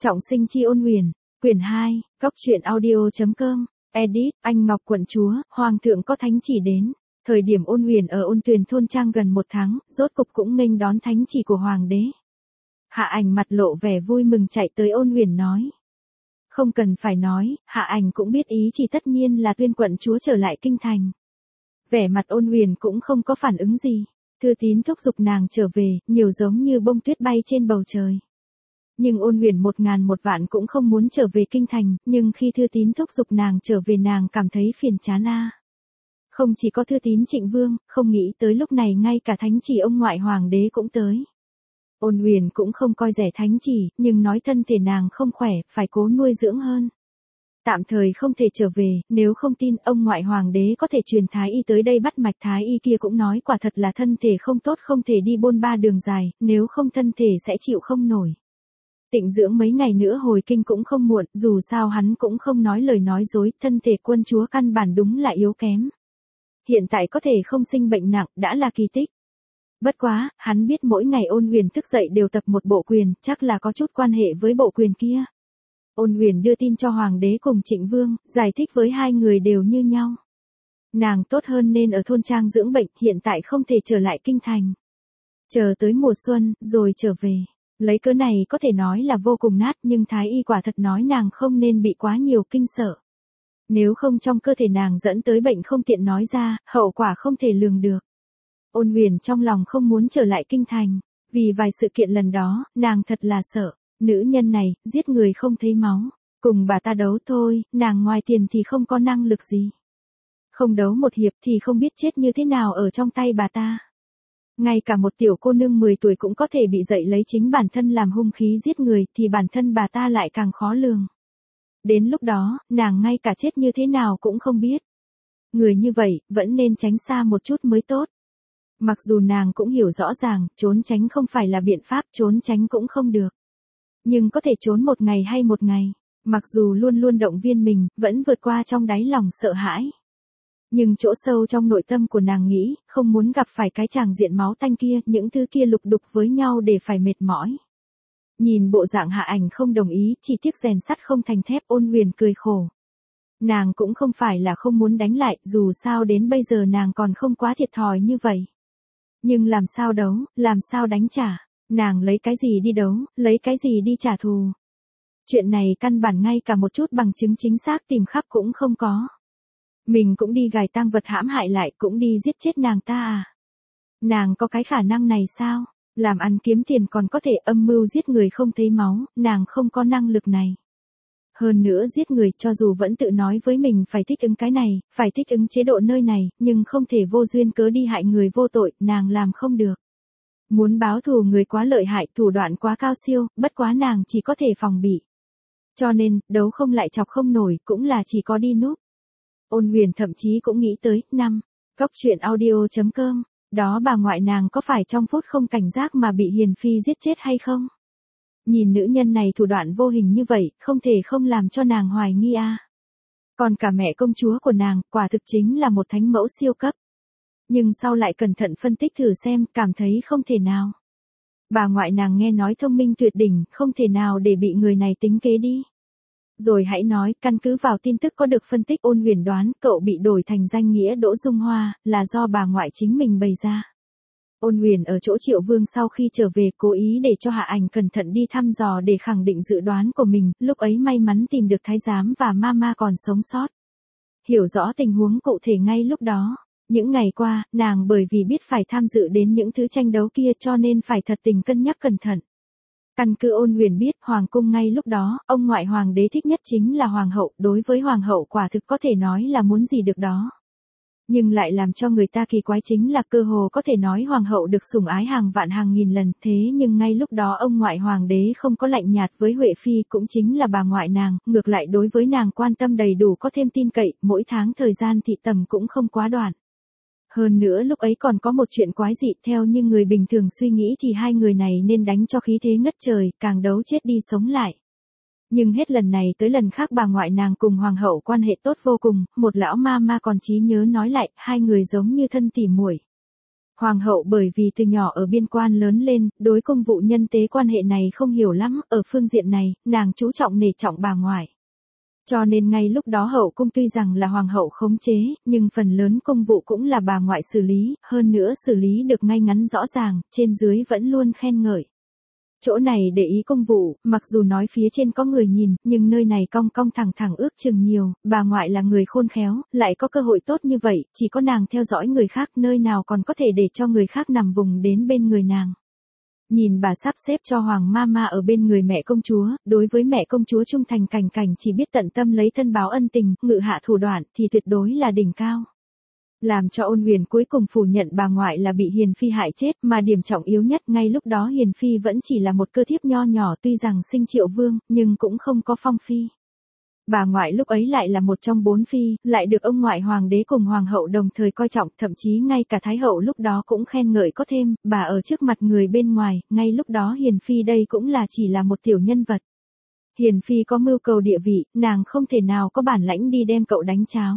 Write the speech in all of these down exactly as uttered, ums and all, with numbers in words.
Trọng sinh chi ôn huyền, quyển hai, góc truyện audio.com, edit, anh Ngọc quận chúa, hoàng thượng có thánh chỉ đến. Thời điểm ôn huyền ở ôn tuyền thôn trang gần một tháng, rốt cục cũng nghênh đón thánh chỉ của hoàng đế. Hạ Ảnh mặt lộ vẻ vui mừng chạy tới ôn huyền nói. Không cần phải nói, Hạ Ảnh cũng biết ý chỉ tất nhiên là tuyên quận chúa trở lại kinh thành. Vẻ mặt ôn huyền cũng không có phản ứng gì. Thư tín thúc giục nàng trở về, nhiều giống như bông tuyết bay trên bầu trời. Nhưng ôn huyền một ngàn một vạn cũng không muốn trở về kinh thành, nhưng khi thư tín thúc giục nàng trở về nàng cảm thấy phiền chán a. Không chỉ có thư tín Trịnh Vương, không nghĩ tới lúc này ngay cả thánh chỉ ông ngoại hoàng đế cũng tới. Ôn huyền cũng không coi rẻ thánh chỉ, nhưng nói thân thể nàng không khỏe, phải cố nuôi dưỡng hơn. Tạm thời không thể trở về, nếu không tin ông ngoại hoàng đế có thể truyền thái y tới đây bắt mạch, thái y kia cũng nói quả thật là thân thể không tốt, không thể đi bôn ba đường dài, nếu không thân thể sẽ chịu không nổi. Tịnh dưỡng mấy ngày nữa hồi kinh cũng không muộn, dù sao hắn cũng không nói lời nói dối, thân thể quân chúa căn bản đúng là yếu kém. Hiện tại có thể không sinh bệnh nặng, đã là kỳ tích. Bất quá, hắn biết mỗi ngày ôn huyền thức dậy đều tập một bộ quyền, chắc là có chút quan hệ với bộ quyền kia. Ôn huyền đưa tin cho hoàng đế cùng Trịnh Vương, giải thích với hai người đều như nhau. Nàng tốt hơn nên ở thôn trang dưỡng bệnh, hiện tại không thể trở lại kinh thành. Chờ tới mùa xuân, rồi trở về. Lấy cớ này có thể nói là vô cùng nát, nhưng thái y quả thật nói nàng không nên bị quá nhiều kinh sợ. Nếu không trong cơ thể nàng dẫn tới bệnh không tiện nói ra, hậu quả không thể lường được. Ôn huyền trong lòng không muốn trở lại kinh thành, vì vài sự kiện lần đó, nàng thật là sợ. Nữ nhân này, giết người không thấy máu, cùng bà ta đấu thôi, nàng ngoài tiền thì không có năng lực gì. Không đấu một hiệp thì không biết chết như thế nào ở trong tay bà ta. Ngay cả một tiểu cô nương mười tuổi cũng có thể bị dậy lấy chính bản thân làm hung khí giết người thì bản thân bà ta lại càng khó lường. Đến lúc đó, nàng ngay cả chết như thế nào cũng không biết. Người như vậy, vẫn nên tránh xa một chút mới tốt. Mặc dù nàng cũng hiểu rõ ràng, trốn tránh không phải là biện pháp, trốn tránh cũng không được. Nhưng có thể trốn một ngày hay một ngày, mặc dù luôn luôn động viên mình, vẫn vượt qua trong đáy lòng sợ hãi. Nhưng chỗ sâu trong nội tâm của nàng nghĩ, không muốn gặp phải cái tràng diện máu tanh kia, những thứ kia lục đục với nhau để phải mệt mỏi. Nhìn bộ dạng Hạ Ảnh không đồng ý, chỉ tiếc rèn sắt không thành thép, ôn huyền cười khổ. Nàng cũng không phải là không muốn đánh lại, dù sao đến bây giờ nàng còn không quá thiệt thòi như vậy. Nhưng làm sao đấu, làm sao đánh trả, nàng lấy cái gì đi đấu, lấy cái gì đi trả thù. Chuyện này căn bản ngay cả một chút bằng chứng chính xác tìm khắp cũng không có. Mình cũng đi gài tang vật hãm hại lại, cũng đi giết chết nàng ta à. Nàng có cái khả năng này sao? Làm ăn kiếm tiền còn có thể âm mưu giết người không thấy máu, nàng không có năng lực này. Hơn nữa giết người cho dù vẫn tự nói với mình phải thích ứng cái này, phải thích ứng chế độ nơi này, nhưng không thể vô duyên cớ đi hại người vô tội, nàng làm không được. Muốn báo thù người quá lợi hại, thủ đoạn quá cao siêu, bất quá nàng chỉ có thể phòng bị. Cho nên, đấu không lại chọc không nổi, cũng là chỉ có đi núp. Ôn huyền thậm chí cũng nghĩ tới, năm, góc truyện audio.com, đó bà ngoại nàng có phải trong phút không cảnh giác mà bị Hiền Phi giết chết hay không? Nhìn nữ nhân này thủ đoạn vô hình như vậy, không thể không làm cho nàng hoài nghi a. Còn cả mẹ công chúa của nàng, quả thực chính là một thánh mẫu siêu cấp. Nhưng sau lại cẩn thận phân tích thử xem, cảm thấy không thể nào. Bà ngoại nàng nghe nói thông minh tuyệt đỉnh, không thể nào để bị người này tính kế đi. Rồi hãy nói, căn cứ vào tin tức có được phân tích, ôn huyền đoán, cậu bị đổi thành danh nghĩa Đỗ Dung Hoa, là do bà ngoại chính mình bày ra. Ôn huyền ở chỗ Triệu Vương sau khi trở về cố ý để cho Hạ Ảnh cẩn thận đi thăm dò để khẳng định dự đoán của mình, lúc ấy may mắn tìm được thái giám và mama còn sống sót. Hiểu rõ tình huống cụ thể ngay lúc đó. Những ngày qua, nàng bởi vì biết phải tham dự đến những thứ tranh đấu kia cho nên phải thật tình cân nhắc cẩn thận. Căn cứ ôn huyền biết, hoàng cung ngay lúc đó, ông ngoại hoàng đế thích nhất chính là hoàng hậu, đối với hoàng hậu quả thực có thể nói là muốn gì được đó. Nhưng lại làm cho người ta kỳ quái chính là cơ hồ có thể nói hoàng hậu được sủng ái hàng vạn hàng nghìn lần, thế nhưng ngay lúc đó ông ngoại hoàng đế không có lạnh nhạt với Huệ Phi, cũng chính là bà ngoại nàng, ngược lại đối với nàng quan tâm đầy đủ, có thêm tin cậy, mỗi tháng thời gian thị tầm cũng không quá đoạn. Hơn nữa lúc ấy còn có một chuyện quái dị, theo như người bình thường suy nghĩ thì hai người này nên đánh cho khí thế ngất trời, càng đấu chết đi sống lại. Nhưng hết lần này tới lần khác bà ngoại nàng cùng hoàng hậu quan hệ tốt vô cùng, một lão ma ma còn trí nhớ nói lại, hai người giống như thân tỉ muội. Hoàng hậu bởi vì từ nhỏ ở biên quan lớn lên, đối công vụ nhân tế quan hệ này không hiểu lắm, ở phương diện này, nàng chú trọng nể trọng bà ngoại. Cho nên ngay lúc đó hậu cung tuy rằng là hoàng hậu khống chế, nhưng phần lớn công vụ cũng là bà ngoại xử lý, hơn nữa xử lý được ngay ngắn rõ ràng, trên dưới vẫn luôn khen ngợi. Chỗ này để ý công vụ, mặc dù nói phía trên có người nhìn, nhưng nơi này cong cong thẳng thẳng ước chừng nhiều, bà ngoại là người khôn khéo, lại có cơ hội tốt như vậy, chỉ có nàng theo dõi người khác nơi nào còn có thể để cho người khác nằm vùng đến bên người nàng. Nhìn bà sắp xếp cho Hoàng Mama ở bên người mẹ công chúa, đối với mẹ công chúa trung thành cảnh cảnh chỉ biết tận tâm lấy thân báo ân tình, ngự hạ thủ đoạn thì tuyệt đối là đỉnh cao. Làm cho Ôn Huyền cuối cùng phủ nhận bà ngoại là bị Hiền Phi hại chết, mà điểm trọng yếu nhất ngay lúc đó Hiền Phi vẫn chỉ là một cơ thiếp nho nhỏ, tuy rằng sinh Triệu Vương, nhưng cũng không có phong phi. Bà ngoại lúc ấy lại là một trong bốn phi, lại được ông ngoại hoàng đế cùng hoàng hậu đồng thời coi trọng, thậm chí ngay cả thái hậu lúc đó cũng khen ngợi có thêm, bà ở trước mặt người bên ngoài, ngay lúc đó Hiền Phi đây cũng là chỉ là một tiểu nhân vật. Hiền Phi có mưu cầu địa vị, nàng không thể nào có bản lãnh đi đem cậu đánh cháo.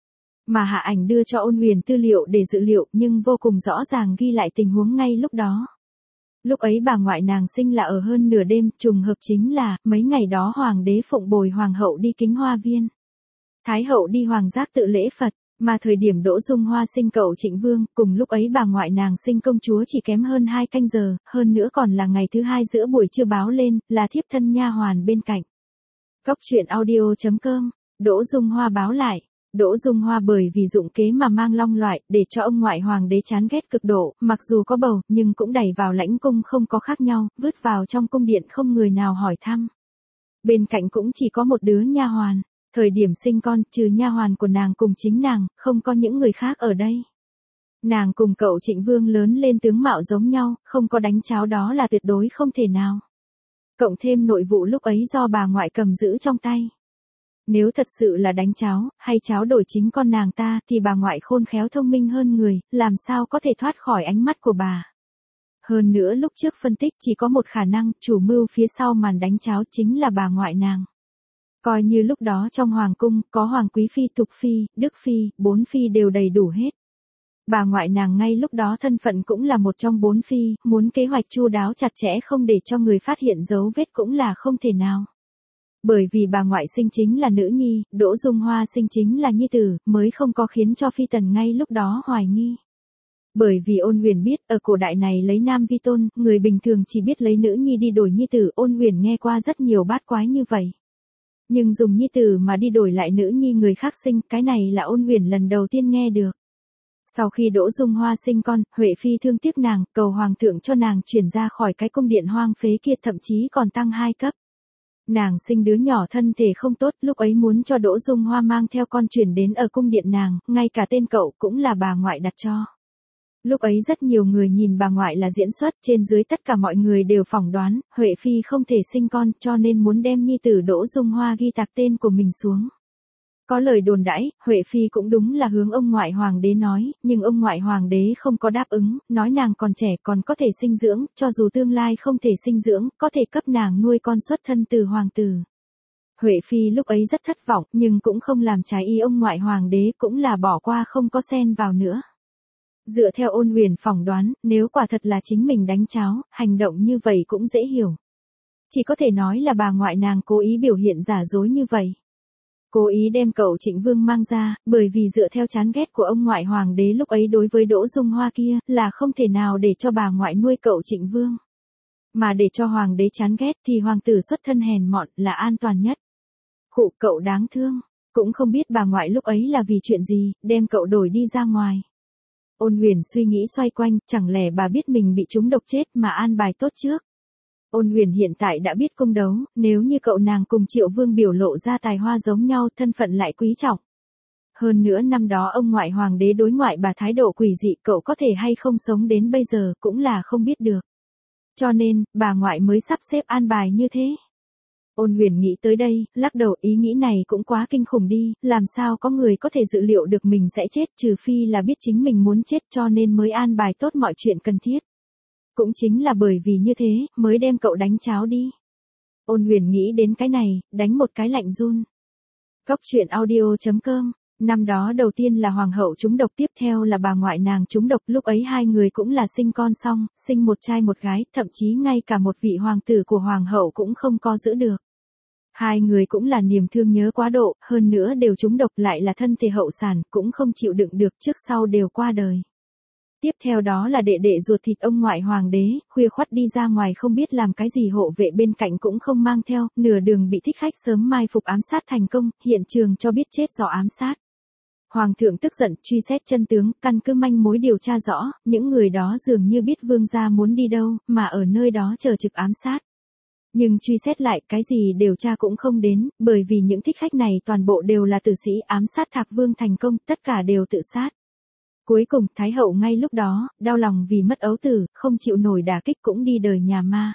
Mà Hạ Ảnh đưa cho Ôn Huyền tư liệu để dự liệu, nhưng vô cùng rõ ràng ghi lại tình huống ngay lúc đó. Lúc ấy bà ngoại nàng sinh là ở hơn nửa đêm, trùng hợp chính là, mấy ngày đó hoàng đế phụng bồi hoàng hậu đi Kính Hoa Viên. Thái hậu đi hoàng giác tự lễ Phật, mà thời điểm Đỗ Dung Hoa sinh cậu Trịnh Vương, cùng lúc ấy bà ngoại nàng sinh công chúa chỉ kém hơn hai canh giờ, hơn nữa còn là ngày thứ hai giữa buổi trưa báo lên, là thiếp thân nha hoàn bên cạnh. Góc truyện audio chấm com, Đỗ Dung Hoa báo lại. Đỗ Dung Hoa bởi vì dụng kế mà mang long loại, để cho ông ngoại hoàng đế chán ghét cực độ, mặc dù có bầu, nhưng cũng đẩy vào lãnh cung không có khác nhau, vứt vào trong cung điện không người nào hỏi thăm. Bên cạnh cũng chỉ có một đứa nha hoàn, thời điểm sinh con, trừ nha hoàn của nàng cùng chính nàng, không có những người khác ở đây. Nàng cùng cậu Trịnh Vương lớn lên tướng mạo giống nhau, không có đánh cháo đó là tuyệt đối không thể nào. Cộng thêm nội vụ lúc ấy do bà ngoại cầm giữ trong tay. Nếu thật sự là đánh cháo, hay cháo đổi chính con nàng ta, thì bà ngoại khôn khéo thông minh hơn người, làm sao có thể thoát khỏi ánh mắt của bà. Hơn nữa lúc trước phân tích chỉ có một khả năng, chủ mưu phía sau màn đánh cháo chính là bà ngoại nàng. Coi như lúc đó trong hoàng cung, có hoàng quý phi, tục phi, đức phi, bốn phi đều đầy đủ hết. Bà ngoại nàng ngay lúc đó thân phận cũng là một trong bốn phi, muốn kế hoạch chu đáo chặt chẽ không để cho người phát hiện dấu vết cũng là không thể nào. Bởi vì bà ngoại sinh chính là nữ nhi, Đỗ Dung Hoa sinh chính là nhi tử, mới không có khiến cho phi tần ngay lúc đó hoài nghi. Bởi vì Ôn Huyền biết, ở cổ đại này lấy nam vi tôn, người bình thường chỉ biết lấy nữ nhi đi đổi nhi tử, Ôn Huyền nghe qua rất nhiều bát quái như vậy. Nhưng dùng nhi tử mà đi đổi lại nữ nhi người khác sinh, cái này là Ôn Huyền lần đầu tiên nghe được. Sau khi Đỗ Dung Hoa sinh con, Huệ Phi thương tiếc nàng, cầu hoàng thượng cho nàng chuyển ra khỏi cái cung điện hoang phế kia, thậm chí còn tăng hai cấp. Nàng sinh đứa nhỏ thân thể không tốt, lúc ấy muốn cho Đỗ Dung Hoa mang theo con chuyển đến ở cung điện nàng, ngay cả tên cậu cũng là bà ngoại đặt cho. Lúc ấy rất nhiều người nhìn bà ngoại là diễn xuất, trên dưới tất cả mọi người đều phỏng đoán, Huệ Phi không thể sinh con, cho nên muốn đem nhi tử Đỗ Dung Hoa ghi tạc tên của mình xuống. Có lời đồn đãi, Huệ Phi cũng đúng là hướng ông ngoại hoàng đế nói, nhưng ông ngoại hoàng đế không có đáp ứng, nói nàng còn trẻ còn có thể sinh dưỡng, cho dù tương lai không thể sinh dưỡng, có thể cấp nàng nuôi con xuất thân từ hoàng tử. Huệ Phi lúc ấy rất thất vọng, nhưng cũng không làm trái ý ông ngoại hoàng đế, cũng là bỏ qua không có xen vào nữa. Dựa theo Ôn Huyền phỏng đoán, nếu quả thật là chính mình đánh cháo, hành động như vậy cũng dễ hiểu. Chỉ có thể nói là bà ngoại nàng cố ý biểu hiện giả dối như vậy. Cố ý đem cậu Trịnh Vương mang ra, bởi vì dựa theo chán ghét của ông ngoại hoàng đế lúc ấy đối với Đỗ Dung Hoa kia, là không thể nào để cho bà ngoại nuôi cậu Trịnh Vương. Mà để cho hoàng đế chán ghét thì hoàng tử xuất thân hèn mọn là an toàn nhất. Khụ, cậu đáng thương, cũng không biết bà ngoại lúc ấy là vì chuyện gì, đem cậu đổi đi ra ngoài. Ôn Huyền suy nghĩ xoay quanh, chẳng lẽ bà biết mình bị trúng độc chết mà an bài tốt trước. Ôn Huyền hiện tại đã biết cung đấu, nếu như cậu nàng cùng Triệu Vương biểu lộ ra tài hoa giống nhau, thân phận lại quý trọng. Hơn nữa năm đó ông ngoại hoàng đế đối ngoại bà thái độ quỷ dị, cậu có thể hay không sống đến bây giờ cũng là không biết được. Cho nên, bà ngoại mới sắp xếp an bài như thế. Ôn Huyền nghĩ tới đây, lắc đầu, ý nghĩ này cũng quá kinh khủng đi, làm sao có người có thể dự liệu được mình sẽ chết, trừ phi là biết chính mình muốn chết cho nên mới an bài tốt mọi chuyện cần thiết. Cũng chính là bởi vì như thế, mới đem cậu đánh cháo đi. Ôn Huyền nghĩ đến cái này, đánh một cái lạnh run. Góc truyện audio chấm com Năm đó đầu tiên là hoàng hậu trúng độc, tiếp theo là bà ngoại nàng trúng độc, lúc ấy hai người cũng là sinh con xong, sinh một trai một gái, thậm chí ngay cả một vị hoàng tử của hoàng hậu cũng không có giữ được. Hai người cũng là niềm thương nhớ quá độ, hơn nữa đều trúng độc, lại là thân thể hậu sản, cũng không chịu đựng được, trước sau đều qua đời. Tiếp theo đó là đệ đệ ruột thịt ông ngoại hoàng đế, khuya khoắt đi ra ngoài không biết làm cái gì, hộ vệ bên cạnh cũng không mang theo, nửa đường bị thích khách sớm mai phục ám sát thành công, hiện trường cho biết chết do ám sát. Hoàng thượng tức giận, truy xét chân tướng, căn cứ manh mối điều tra rõ, những người đó dường như biết vương gia muốn đi đâu, mà ở nơi đó chờ trực ám sát. Nhưng truy xét lại, cái gì điều tra cũng không đến, bởi vì những thích khách này toàn bộ đều là tử sĩ, ám sát Thạc Vương thành công, tất cả đều tự sát. Cuối cùng, Thái hậu ngay lúc đó, đau lòng vì mất ấu tử, không chịu nổi đả kích cũng đi đời nhà ma.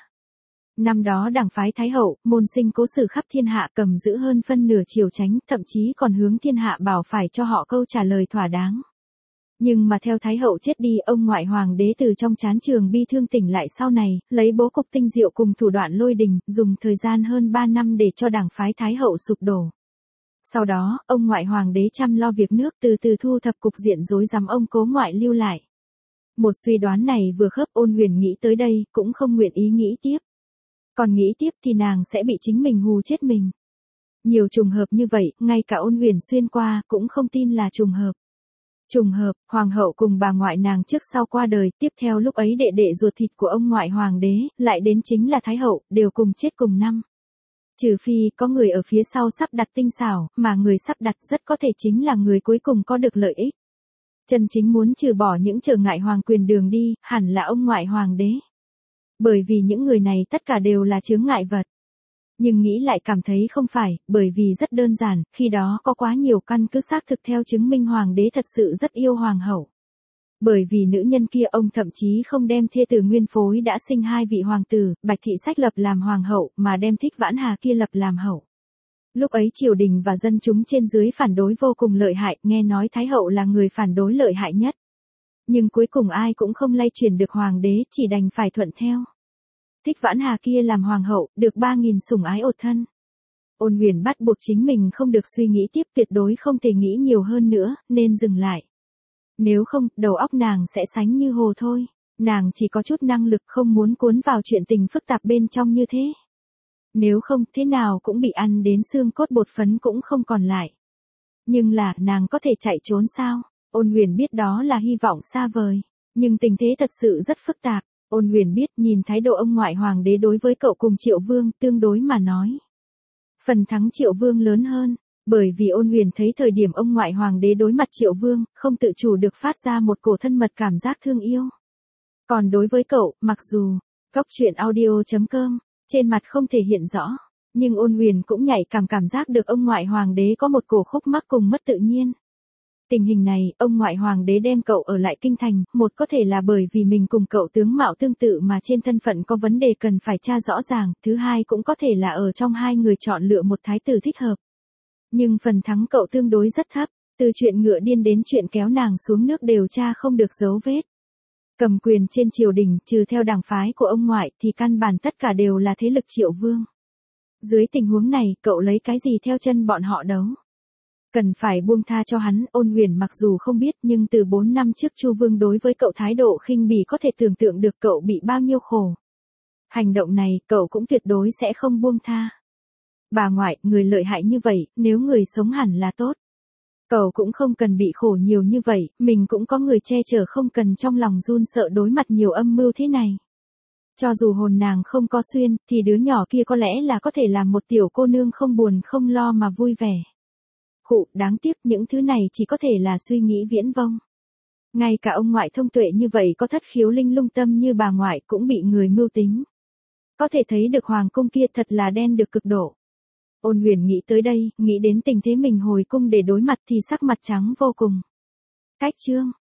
Năm đó đảng phái Thái hậu, môn sinh cố xử khắp thiên hạ, cầm giữ hơn phân nửa triều chánh, thậm chí còn hướng thiên hạ bảo phải cho họ câu trả lời thỏa đáng. Nhưng mà theo Thái hậu chết đi, ông ngoại hoàng đế từ trong chán trường bi thương tỉnh lại sau này, lấy bố cục tinh diệu cùng thủ đoạn lôi đình, dùng thời gian hơn ba năm để cho đảng phái Thái hậu sụp đổ. Sau đó, ông ngoại hoàng đế chăm lo việc nước, từ từ thu thập cục diện rối rắm ông cố ngoại lưu lại. Một suy đoán này vừa khớp, Ôn Huyền nghĩ tới đây, cũng không nguyện ý nghĩ tiếp. Còn nghĩ tiếp thì nàng sẽ bị chính mình hù chết mình. Nhiều trùng hợp như vậy, ngay cả Ôn Huyền xuyên qua, cũng không tin là trùng hợp. Trùng hợp, hoàng hậu cùng bà ngoại nàng trước sau qua đời, tiếp theo lúc ấy đệ đệ ruột thịt của ông ngoại hoàng đế, lại đến chính là Thái hậu, đều cùng chết cùng năm. Trừ phi, có người ở phía sau sắp đặt tinh xảo, mà người sắp đặt rất có thể chính là người cuối cùng có được lợi ích. Chân chính muốn trừ bỏ những trở ngại hoàng quyền đường đi, hẳn là ông ngoại hoàng đế. Bởi vì những người này tất cả đều là chướng ngại vật. Nhưng nghĩ lại cảm thấy không phải, bởi vì rất đơn giản, khi đó có quá nhiều căn cứ xác thực theo chứng minh hoàng đế thật sự rất yêu hoàng hậu. Bởi vì nữ nhân kia ông thậm chí không đem thê tử nguyên phối đã sinh hai vị hoàng tử, Bạch Thị Sách lập làm hoàng hậu, mà đem Thích Vãn Hà kia lập làm hậu. Lúc ấy triều đình và dân chúng trên dưới phản đối vô cùng lợi hại, nghe nói Thái hậu là người phản đối lợi hại nhất. Nhưng cuối cùng ai cũng không lay chuyển được hoàng đế, chỉ đành phải thuận theo. Thích Vãn Hà kia làm hoàng hậu, được ba nghìn sủng ái ột thân. Ôn Huyền bắt buộc chính mình không được suy nghĩ tiếp, tuyệt đối không thể nghĩ nhiều hơn nữa, nên dừng lại. Nếu không, đầu óc nàng sẽ sánh như hồ thôi. Nàng chỉ có chút năng lực, không muốn cuốn vào chuyện tình phức tạp bên trong như thế. Nếu không, thế nào cũng bị ăn đến xương cốt bột phấn cũng không còn lại. Nhưng là, nàng có thể chạy trốn sao? Ôn Huyền biết đó là hy vọng xa vời. Nhưng tình thế thật sự rất phức tạp. Ôn Huyền biết, nhìn thái độ ông ngoại hoàng đế đối với cậu cùng Triệu Vương, tương đối mà nói. Phần thắng Triệu Vương lớn hơn. Bởi vì Ôn Huyền thấy thời điểm ông ngoại hoàng đế đối mặt Triệu Vương, không tự chủ được phát ra một cổ thân mật cảm giác thương yêu. Còn đối với cậu, mặc dù, góc truyện audio chấm com, trên mặt không thể hiện rõ, nhưng Ôn Huyền cũng nhạy cảm cảm giác được ông ngoại hoàng đế có một cổ khúc mắc cùng mất tự nhiên. Tình hình này, ông ngoại hoàng đế đem cậu ở lại kinh thành, một có thể là bởi vì mình cùng cậu tướng mạo tương tự mà trên thân phận có vấn đề cần phải tra rõ ràng, thứ hai cũng có thể là ở trong hai người chọn lựa một thái tử thích hợp. Nhưng phần thắng cậu tương đối rất thấp, từ chuyện ngựa điên đến chuyện kéo nàng xuống nước đều tra không được dấu vết. Cầm quyền trên triều đình, trừ theo đảng phái của ông ngoại thì căn bản tất cả đều là thế lực Triệu Vương. Dưới tình huống này, cậu lấy cái gì theo chân bọn họ đấu? Cần phải buông tha cho hắn. Ôn Huyền mặc dù không biết, nhưng từ bốn năm trước Chu Vương đối với cậu thái độ khinh bỉ có thể tưởng tượng được cậu bị bao nhiêu khổ. Hành động này, cậu cũng tuyệt đối sẽ không buông tha. Bà ngoại, người lợi hại như vậy, nếu người sống hẳn là tốt. Cậu cũng không cần bị khổ nhiều như vậy, mình cũng có người che chở, không cần trong lòng run sợ đối mặt nhiều âm mưu thế này. Cho dù hồn nàng không có xuyên, thì đứa nhỏ kia có lẽ là có thể làm một tiểu cô nương không buồn không lo mà vui vẻ. Khụ, đáng tiếc những thứ này chỉ có thể là suy nghĩ viễn vông. Ngay cả ông ngoại thông tuệ như vậy có thất khiếu linh lung tâm như bà ngoại cũng bị người mưu tính. Có thể thấy được hoàng cung kia thật là đen được cực độ. Ôn Huyền nghĩ tới đây, nghĩ đến tình thế mình hồi cung để đối mặt thì sắc mặt trắng vô cùng. Cách chương